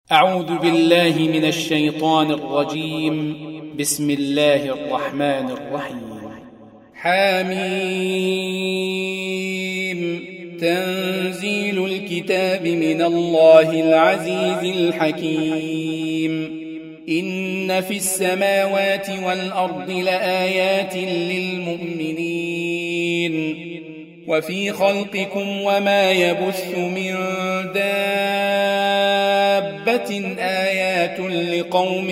أعوذ بالله من الشيطان الرجيم. بسم الله الرحمن الرحيم. حميم. تنزيل الكتاب من الله العزيز الحكيم. إن في السماوات والأرض لآيات للمؤمنين وفي خلقكم وما يبث من دابة آيات لقوم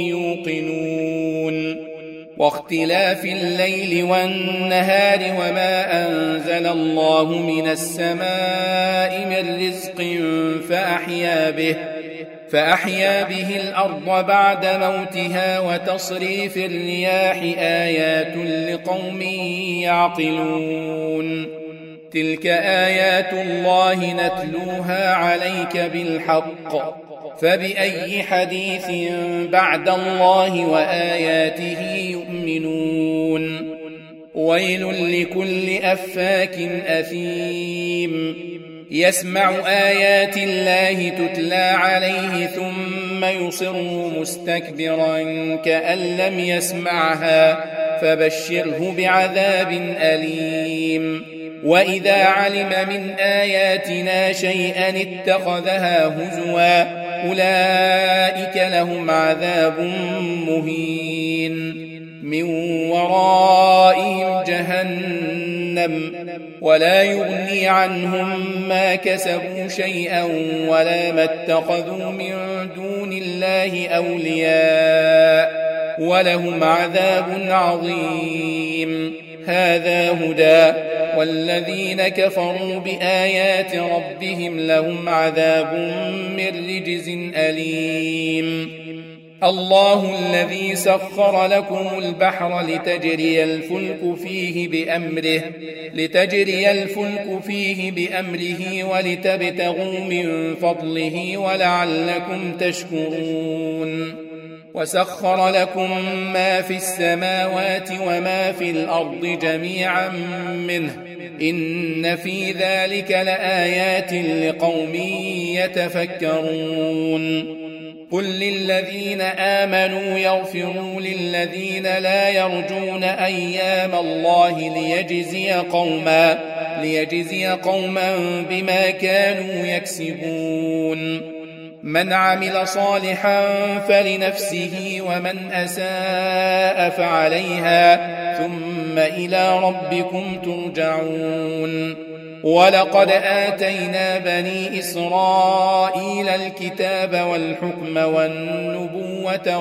يوقنون واختلاف الليل والنهار وما أنزل الله من السماء من رزق فأحيا به الأرض بعد موتها وتصريف الرياح آيات لقوم يعقلون. تلك آيات الله نتلوها عليك بالحق فبأي حديث بعد الله وآياته يؤمنون. ويل لكل أفاك أثيم يسمع آيات الله تتلى عليه ثم يصر مستكبرا كأن لم يسمعها فبشره بعذاب أليم. وإذا علم من آياتنا شيئا اتخذها هزوا أولئك لهم عذاب مهين من ورائهم جهنم ولا يغني عنهم ما كسبوا شيئا ولا ما اتخذوا من دون الله أولياء ولهم عذاب عظيم. هذا هدى والذين كفروا بآيات ربهم لهم عذاب من رجز أليم. الله الذي سخر لكم البحر لتجري الفلك فيه بأمره ولتبتغوا من فضله ولعلكم تشكرون. وسخر لكم ما في السماوات وما في الأرض جميعا منه إن في ذلك لآيات لقوم يتفكرون. قل للذين آمنوا يغفروا للذين لا يرجون أيام الله ليجزي قوما بما كانوا يكسبون. من عمل صالحا فلنفسه ومن أساء فعليها ثم إلى ربكم ترجعون. ولقد آتينا بني إسرائيل الكتاب والحكم والنبوة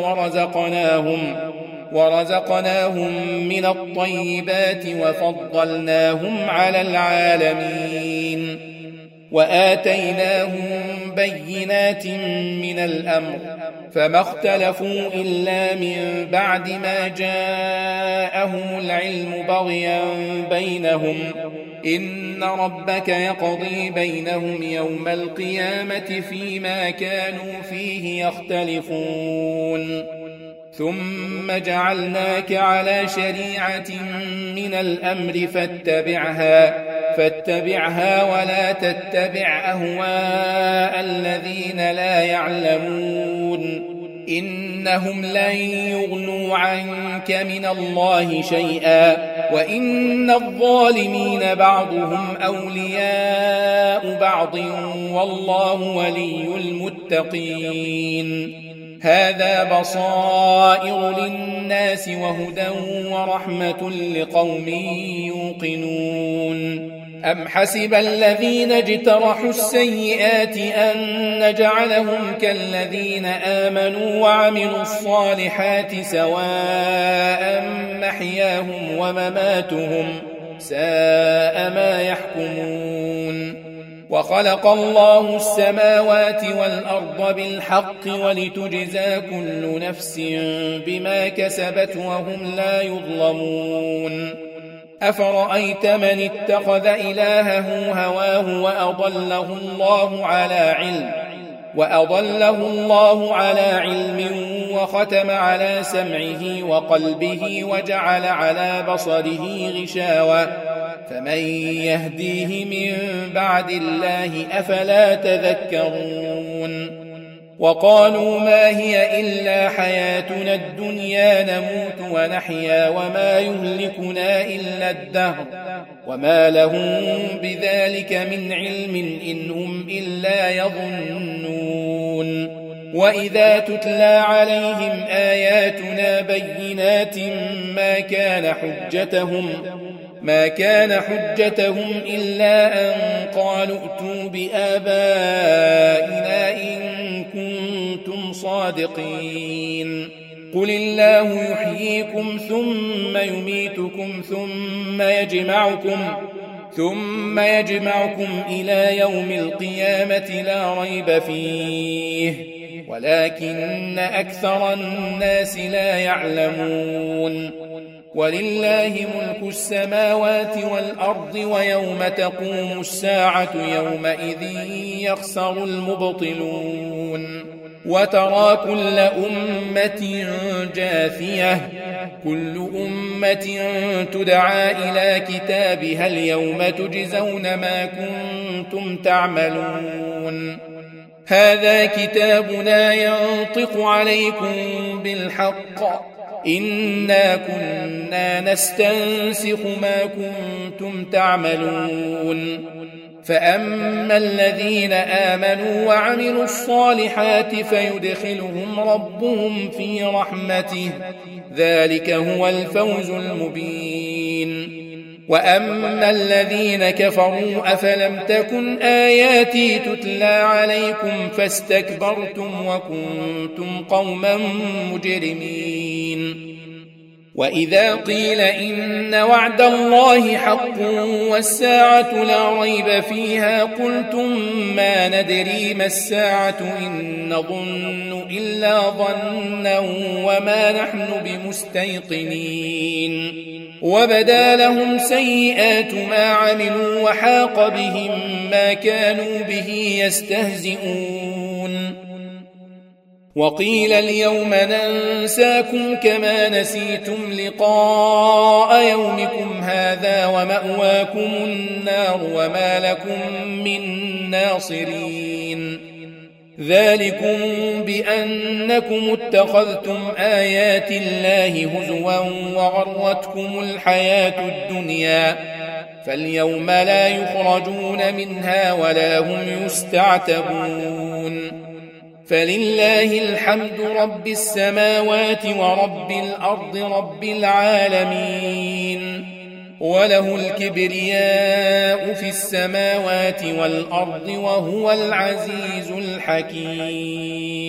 ورزقناهم من الطيبات وفضلناهم على العالمين وآتيناهم بينات من الأمر فما اختلفوا إلا من بعد ما جاءهم العلم بغيا بينهم إن ربك يقضي بينهم يوم القيامة فيما كانوا فيه يختلفون. ثم جعلناك على شريعة من الأمر فاتبعها ولا تتبع أهواء الذين لا يعلمون إنهم لن يغنوا عنك من الله شيئا وإن الظالمين بعضهم أولياء بعض والله ولي المتقين. هذا بصائر للناس وهدى ورحمة لقوم يوقنون. أم حسب الذين اجترحوا السيئات أن نجعلهم كالذين آمنوا وعملوا الصالحات سواء محياهم ومماتهم ساء ما يحكمون. وخلق الله السماوات والأرض بالحق ولتجزى كل نفس بما كسبت وهم لا يظلمون. أفرأيت من اتخذ إلهه هواه وأضله الله على علم وختم على سمعه وقلبه وجعل على بصره غشاوة فمن يهديه من بعد الله أفلا تذكرون وقالوا ما هي إلا حياتنا الدنيا نموت ونحيا وما يهلكنا إلا الدهر وما لهم بذلك من علم إن هم إلا يظنون. وإذا تتلى عليهم آياتنا بينات ما كان حجتهم إلا أن قالوا ائتوا بآبائنا إن كنتم صادقين. قل الله يحييكم ثم يميتكم ثم يجمعكم إلى يوم القيامة لا ريب فيه ولكن أكثر الناس لا يعلمون. ولله ملك السماوات والأرض ويوم تقوم الساعة يومئذ يخسر المبطلون. وترى كل أمة جاثية كل أمة تدعى إلى كتابها اليوم تجزون ما كنتم تعملون. هذا كتابنا ينطق عليكم بالحق إنا كنا نستنسخ ما كنتم تعملون. فأما الذين آمنوا وعملوا الصالحات فيدخلهم ربهم في رحمته ذلك هو الفوز المبين. وأما الذين كفروا أفلم تكن آياتي تتلى عليكم فاستكبرتم وكنتم قوما مجرمين. وإذا قيل إن وعد الله حق والساعة لا ريب فيها قلتم ما ندري ما الساعة إن نظن إلا ظنا وما نحن بمستيقنين. وبدا لهم سيئات ما عملوا وحاق بهم ما كانوا به يستهزئون. وقيل اليوم ننساكم كما نسيتم لقاء يومكم هذا ومأواكم النار وما لكم من ناصرين. ذلكم بأنكم اتخذتم آيات الله هزوا وغرتكم الحياة الدنيا فاليوم لا يخرجون منها ولا هم يستعتبون. فلله الحمد رب السماوات ورب الأرض رب العالمين وله الكبرياء في السماوات والأرض وهو العزيز الحكيم.